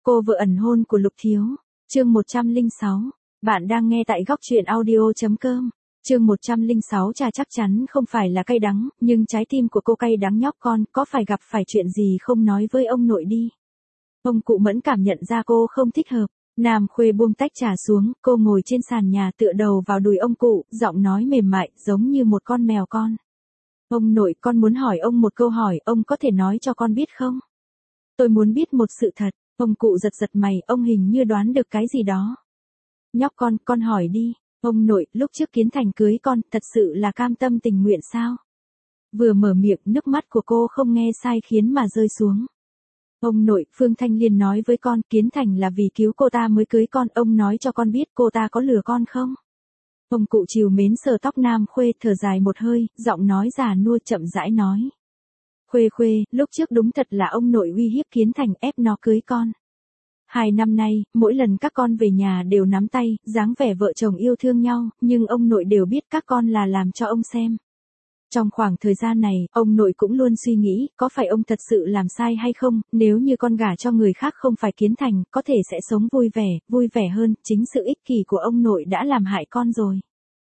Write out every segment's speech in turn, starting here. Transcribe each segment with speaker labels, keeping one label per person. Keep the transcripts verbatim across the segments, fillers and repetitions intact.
Speaker 1: Cô vợ ẩn hôn của Lục Thiếu. Chương một trăm lẻ sáu. Bạn đang nghe tại góc truyện audio chấm com. Chương một trăm lẻ sáu. Trà chắc chắn không phải là cay đắng, nhưng trái tim của cô cay đắng nhóc con, có phải gặp phải chuyện gì không nói với ông nội đi. Ông cụ Mẫn cảm nhận ra cô không thích hợp. Nam Khuê buông tách trà xuống, cô ngồi trên sàn nhà tựa đầu vào đùi ông cụ, giọng nói mềm mại, giống như một con mèo con. Ông nội, con muốn hỏi ông một câu hỏi, ông có thể nói cho con biết không? Tôi muốn biết một sự thật. Ông cụ giật giật mày, ông hình như đoán được cái gì đó. Nhóc con, con hỏi đi. Ông nội, lúc trước Kiến Thành cưới con, thật sự là cam tâm tình nguyện sao? Vừa mở miệng, nước mắt của cô không nghe sai khiến mà rơi xuống. Ông nội, Phương Thanh Liên nói với con, Kiến Thành là vì cứu cô ta mới cưới con, ông nói cho con biết cô ta có lừa con không? Ông cụ trìu mến sờ tóc Nam Khuê, thở dài một hơi, giọng nói già nua chậm rãi nói. Khuê Khuê, lúc trước đúng thật là ông nội uy hiếp Kiến Thành ép nó cưới con. Hai năm nay, mỗi lần các con về nhà đều nắm tay, dáng vẻ vợ chồng yêu thương nhau, nhưng ông nội đều biết các con là làm cho ông xem. Trong khoảng thời gian này, ông nội cũng luôn suy nghĩ, có phải ông thật sự làm sai hay không, nếu như con gả cho người khác không phải Kiến Thành, có thể sẽ sống vui vẻ, vui vẻ hơn, chính sự ích kỷ của ông nội đã làm hại con rồi.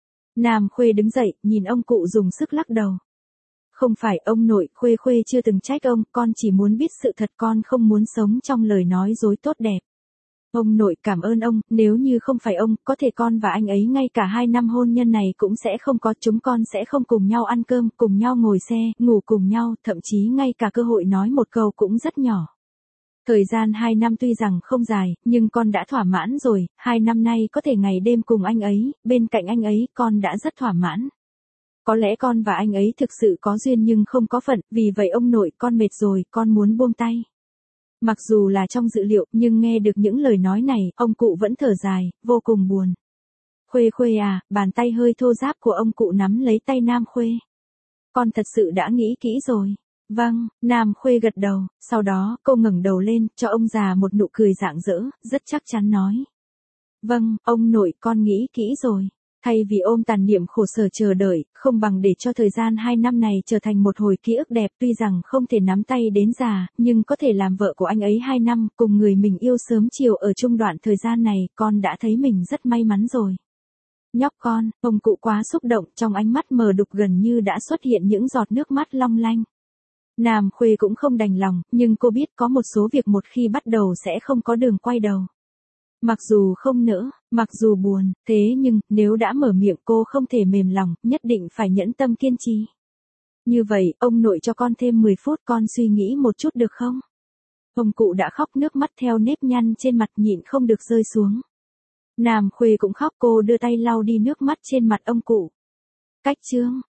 Speaker 1: Nam Khuê đứng dậy, nhìn ông cụ dùng sức lắc đầu. Không phải ông nội, Khuê Khuê chưa từng trách ông, con chỉ muốn biết sự thật, con không muốn sống trong lời nói dối tốt đẹp. Ông nội cảm ơn ông, nếu như không phải ông, có thể con và anh ấy ngay cả hai năm hôn nhân này cũng sẽ không có, chúng con sẽ không cùng nhau ăn cơm, cùng nhau ngồi xe, ngủ cùng nhau, thậm chí ngay cả cơ hội nói một câu cũng rất nhỏ. Thời gian hai năm tuy rằng không dài, nhưng con đã thỏa mãn rồi, hai năm nay có thể ngày đêm cùng anh ấy, bên cạnh anh ấy, con đã rất thỏa mãn. Có lẽ con và anh ấy thực sự có duyên nhưng không có phận, vì vậy ông nội, con mệt rồi, con muốn buông tay. Mặc dù là trong dự liệu, nhưng nghe được những lời nói này, ông cụ vẫn thở dài, vô cùng buồn. Khuê Khuê à, bàn tay hơi thô ráp của ông cụ nắm lấy tay Nam Khuê. Con thật sự đã nghĩ kỹ rồi. Vâng, Nam Khuê gật đầu, sau đó, cô ngẩng đầu lên, cho ông già một nụ cười rạng rỡ, rất chắc chắn nói. Vâng, ông nội, con nghĩ kỹ rồi. Thay vì ôm tàn niệm khổ sở chờ đợi, không bằng để cho thời gian hai năm này trở thành một hồi ký ức đẹp, tuy rằng không thể nắm tay đến già, nhưng có thể làm vợ của anh ấy hai năm, cùng người mình yêu sớm chiều ở chung đoạn thời gian này, con đã thấy mình rất may mắn rồi. Nhóc con, ông cụ quá xúc động, trong ánh mắt mờ đục gần như đã xuất hiện những giọt nước mắt long lanh. Nam Khuê cũng không đành lòng, nhưng cô biết có một số việc một khi bắt đầu sẽ không có đường quay đầu. Mặc dù không nỡ, mặc dù buồn, thế nhưng, nếu đã mở miệng cô không thể mềm lòng, nhất định phải nhẫn tâm kiên trì. Như vậy, ông nội cho con thêm mười phút, con suy nghĩ một chút được không? Ông cụ đã khóc, nước mắt theo nếp nhăn trên mặt nhịn không được rơi xuống. Nam Khuê cũng khóc, cô đưa tay lau đi nước mắt trên mặt ông cụ. Cách chương.